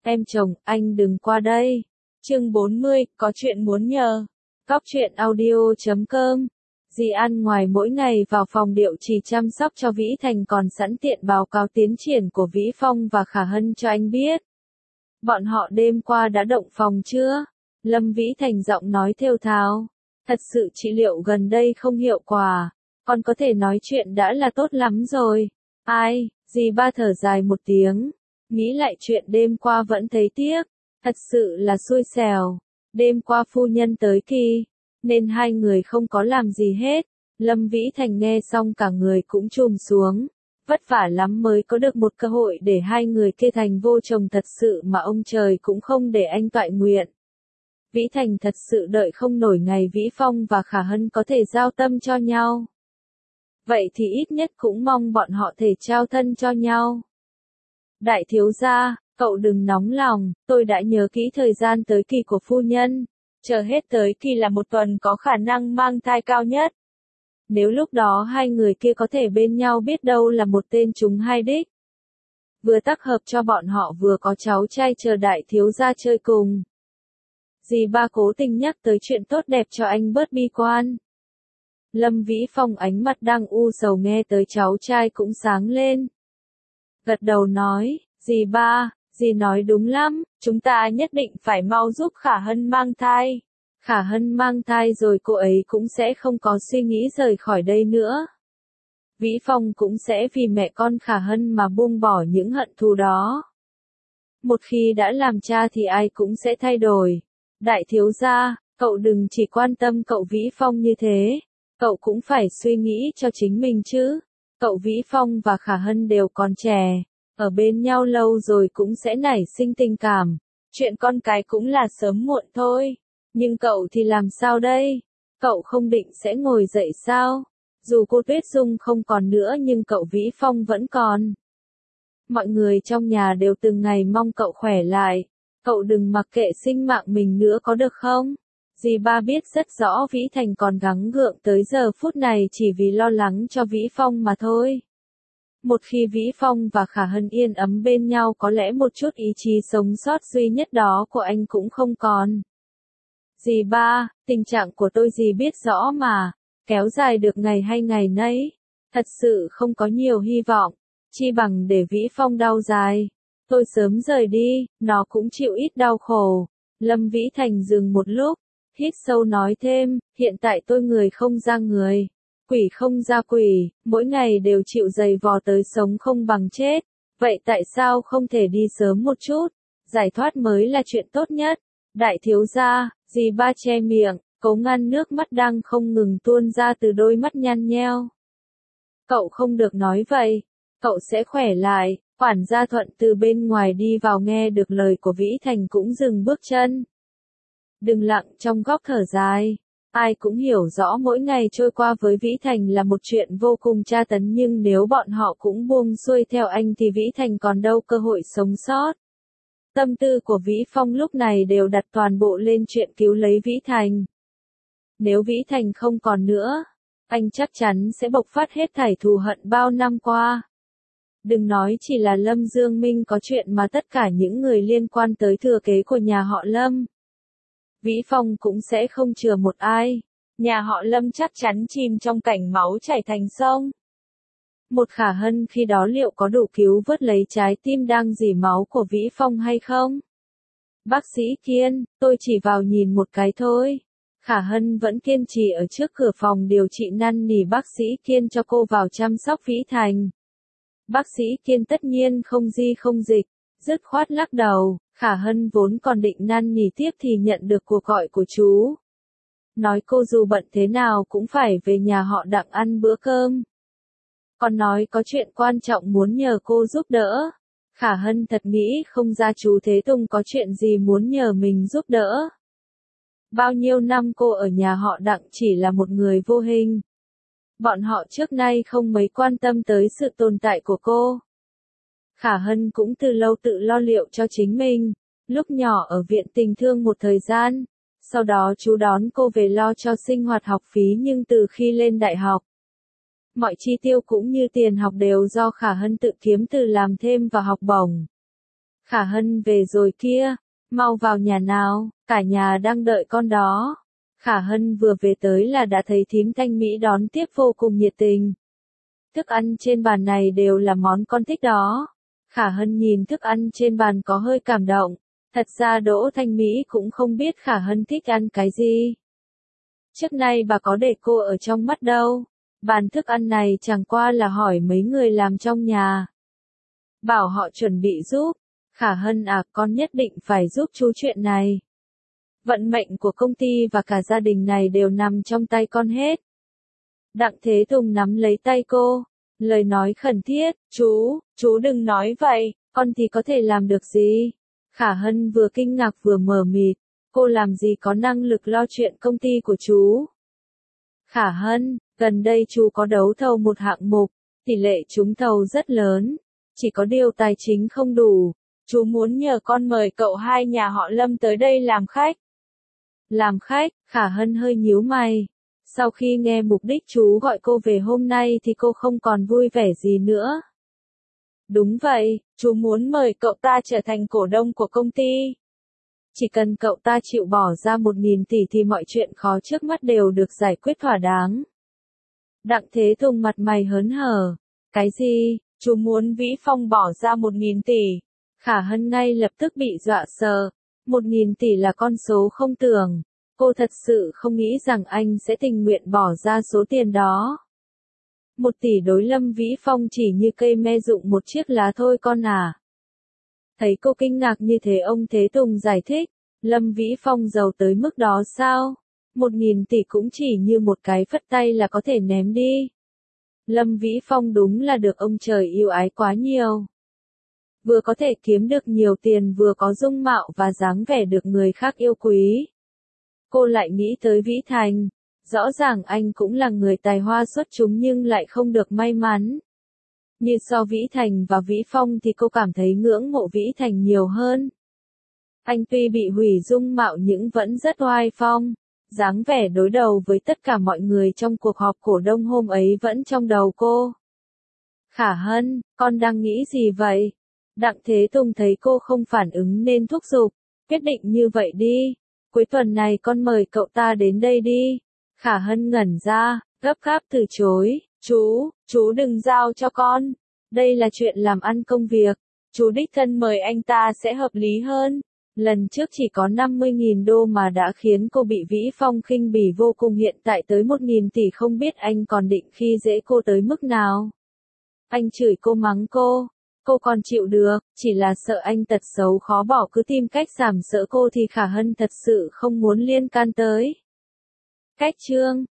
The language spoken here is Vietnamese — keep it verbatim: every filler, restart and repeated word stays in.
Em chồng, anh đừng qua đây. Chương bốn mươi, có chuyện muốn nhờ. Cóc truyện audio chấm com. Dì An ngoài mỗi ngày vào phòng điều trì chăm sóc cho Vĩ Thành còn sẵn tiện báo cáo tiến triển của Vĩ Phong và Khả Hân cho anh biết. Bọn họ đêm qua đã động phòng chưa? Lâm Vĩ Thành giọng nói thều thào. Thật sự trị liệu gần đây không hiệu quả. Con có thể nói chuyện đã là tốt lắm rồi. Ai, dì ba thở dài một tiếng. Nghĩ lại chuyện đêm qua vẫn thấy tiếc. Thật sự là xui xẻo. Đêm qua phu nhân tới kỳ, nên hai người không có làm gì hết. Lâm Vĩ Thành nghe xong cả người cũng trùm xuống. Vất vả lắm mới có được một cơ hội để hai người kia thành vô chồng thật sự mà ông trời cũng không để anh toại nguyện. Vĩ Thành thật sự đợi không nổi ngày Vĩ Phong và Khả Hân có thể giao tâm cho nhau. Vậy thì ít nhất cũng mong bọn họ thể trao thân cho nhau. Đại thiếu gia, cậu đừng nóng lòng, tôi đã nhớ kỹ thời gian tới kỳ của phu nhân. Chờ hết tới kỳ là một tuần có khả năng mang thai cao nhất. Nếu lúc đó hai người kia có thể bên nhau biết đâu là một tên trúng hai đích. Vừa tác hợp cho bọn họ vừa có cháu trai chờ đại thiếu gia chơi cùng. Dì ba cố tình nhắc tới chuyện tốt đẹp cho anh bớt bi quan. Lâm Vĩ Phong ánh mặt đang u sầu nghe tới cháu trai cũng sáng lên. Gật đầu nói, dì ba, dì nói đúng lắm, chúng ta nhất định phải mau giúp Khả Hân mang thai. Khả Hân mang thai rồi cô ấy cũng sẽ không có suy nghĩ rời khỏi đây nữa. Vĩ Phong cũng sẽ vì mẹ con Khả Hân mà buông bỏ những hận thù đó. Một khi đã làm cha thì ai cũng sẽ thay đổi. Đại thiếu gia, cậu đừng chỉ quan tâm cậu Vĩ Phong như thế. Cậu cũng phải suy nghĩ cho chính mình chứ. Cậu Vĩ Phong và Khả Hân đều còn trẻ. Ở bên nhau lâu rồi cũng sẽ nảy sinh tình cảm. Chuyện con cái cũng là sớm muộn thôi. Nhưng cậu thì làm sao đây? Cậu không định sẽ ngồi dậy sao? Dù cô Tuyết Dung không còn nữa nhưng cậu Vĩ Phong vẫn còn. Mọi người trong nhà đều từng ngày mong cậu khỏe lại. Cậu đừng mặc kệ sinh mạng mình nữa có được không? Dì ba biết rất rõ Vĩ Thành còn gắng gượng tới giờ phút này chỉ vì lo lắng cho Vĩ Phong mà thôi. Một khi Vĩ Phong và Khả Hân yên ấm bên nhau có lẽ một chút ý chí sống sót duy nhất đó của anh cũng không còn. Dì ba, tình trạng của tôi dì biết rõ mà, kéo dài được ngày hay ngày nấy. Thật sự không có nhiều hy vọng, chi bằng để Vĩ Phong đau dài. Tôi sớm rời đi, nó cũng chịu ít đau khổ. Lâm Vĩ Thành dừng một lúc, hít sâu nói thêm, hiện tại tôi người không ra người. Quỷ không ra quỷ, mỗi ngày đều chịu dày vò tới sống không bằng chết. Vậy tại sao không thể đi sớm một chút? Giải thoát mới là chuyện tốt nhất. Đại thiếu gia, dì ba che miệng, cố ngăn nước mắt đang không ngừng tuôn ra từ đôi mắt nhăn nheo. Cậu không được nói vậy. Cậu sẽ khỏe lại. Quản gia Thuận từ bên ngoài đi vào nghe được lời của Vĩ Thành cũng dừng bước chân. Đừng lặng trong góc thở dài. Ai cũng hiểu rõ mỗi ngày trôi qua với Vĩ Thành là một chuyện vô cùng tra tấn nhưng nếu bọn họ cũng buông xuôi theo anh thì Vĩ Thành còn đâu cơ hội sống sót. Tâm tư của Vĩ Phong lúc này đều đặt toàn bộ lên chuyện cứu lấy Vĩ Thành. Nếu Vĩ Thành không còn nữa, anh chắc chắn sẽ bộc phát hết thảy thù hận bao năm qua. Đừng nói chỉ là Lâm Dương Minh có chuyện mà tất cả những người liên quan tới thừa kế của nhà họ Lâm. Vĩ Phong cũng sẽ không chừa một ai. Nhà họ Lâm chắc chắn chìm trong cảnh máu chảy thành sông. Một Khả Hân khi đó liệu có đủ cứu vớt lấy trái tim đang rỉ máu của Vĩ Phong hay không? Bác sĩ Kiên, tôi chỉ vào nhìn một cái thôi. Khả Hân vẫn kiên trì ở trước cửa phòng điều trị năn nỉ bác sĩ Kiên cho cô vào chăm sóc Vĩ Thành. Bác sĩ Kiên tất nhiên không di không dịch, dứt khoát lắc đầu. Khả Hân vốn còn định năn nỉ tiếp thì nhận được cuộc gọi của chú. Nói cô dù bận thế nào cũng phải về nhà họ Đặng ăn bữa cơm. Còn nói có chuyện quan trọng muốn nhờ cô giúp đỡ. Khả Hân thật nghĩ không ra chú Thế Tùng có chuyện gì muốn nhờ mình giúp đỡ. Bao nhiêu năm cô ở nhà họ Đặng chỉ là một người vô hình. Bọn họ trước nay không mấy quan tâm tới sự tồn tại của cô. Khả Hân cũng từ lâu tự lo liệu cho chính mình. Lúc nhỏ ở viện tình thương một thời gian. Sau đó chú đón cô về lo cho sinh hoạt học phí nhưng từ khi lên đại học. Mọi chi tiêu cũng như tiền học đều do Khả Hân tự kiếm từ làm thêm và học bổng. Khả Hân về rồi kia, mau vào nhà nào, cả nhà đang đợi con đó. Khả Hân vừa về tới là đã thấy thím Thanh Mỹ đón tiếp vô cùng nhiệt tình. Thức ăn trên bàn này đều là món con thích đó. Khả Hân nhìn thức ăn trên bàn có hơi cảm động. Thật ra Đỗ Thanh Mỹ cũng không biết Khả Hân thích ăn cái gì. Trước nay bà có để cô ở trong mắt đâu. Bàn thức ăn này chẳng qua là hỏi mấy người làm trong nhà. Bảo họ chuẩn bị giúp. Khả Hân à, con nhất định phải giúp chú chuyện này. Vận mệnh của công ty và cả gia đình này đều nằm trong tay con hết. Đặng Thế Tùng nắm lấy tay cô, lời nói khẩn thiết, chú, chú đừng nói vậy, con thì có thể làm được gì? Khả Hân vừa kinh ngạc vừa mờ mịt, cô làm gì có năng lực lo chuyện công ty của chú? Khả Hân, gần đây chú có đấu thầu một hạng mục, tỷ lệ trúng thầu rất lớn, chỉ có điều tài chính không đủ, chú muốn nhờ con mời cậu hai nhà họ Lâm tới đây làm khách. Làm khách, Khả Hân hơi nhíu mày. Sau khi nghe mục đích chú gọi cô về hôm nay thì cô không còn vui vẻ gì nữa. Đúng vậy, chú muốn mời cậu ta trở thành cổ đông của công ty. Chỉ cần cậu ta chịu bỏ ra một nghìn tỷ thì mọi chuyện khó trước mắt đều được giải quyết thỏa đáng. Đặng Thế Tùng mặt mày hớn hở. Cái gì, chú muốn Vĩ Phong bỏ ra một nghìn tỷ? Khả Hân ngay lập tức bị dọa sợ. Một nghìn tỷ là con số không tưởng. Cô thật sự không nghĩ rằng anh sẽ tình nguyện bỏ ra số tiền đó. Một tỷ đối Lâm Vĩ Phong chỉ như cây me rụng một chiếc lá thôi con à. Thấy cô kinh ngạc như thế ông Thế Tùng giải thích, Lâm Vĩ Phong giàu tới mức đó sao? Một nghìn tỷ cũng chỉ như một cái phất tay là có thể ném đi. Lâm Vĩ Phong đúng là được ông trời yêu ái quá nhiều. Vừa có thể kiếm được nhiều tiền vừa có dung mạo và dáng vẻ được người khác yêu quý. Cô lại nghĩ tới Vĩ Thành. Rõ ràng anh cũng là người tài hoa xuất chúng nhưng lại không được may mắn. Như so Vĩ Thành và Vĩ Phong thì cô cảm thấy ngưỡng mộ Vĩ Thành nhiều hơn. Anh tuy bị hủy dung mạo nhưng vẫn rất oai phong. Dáng vẻ đối đầu với tất cả mọi người trong cuộc họp cổ đông hôm ấy vẫn trong đầu cô. Khả Hân, con đang nghĩ gì vậy? Đặng Thế Tùng thấy cô không phản ứng nên thúc giục. Quyết định như vậy đi. Cuối tuần này con mời cậu ta đến đây đi. Khả Hân ngẩn ra, gấp gáp từ chối. Chú, chú đừng giao cho con. Đây là chuyện làm ăn công việc. Chú đích thân mời anh ta sẽ hợp lý hơn. Lần trước chỉ có năm mươi nghìn đô mà đã khiến cô bị Vĩ Phong khinh bỉ vô cùng, hiện tại tới một nghìn tỷ không biết anh còn định khi dễ cô tới mức nào. Anh chửi cô mắng cô. Cô còn chịu được, chỉ là sợ anh tật xấu khó bỏ cứ tìm cách giảm sợ cô thì Khả Hân thật sự không muốn liên can tới. Cách chương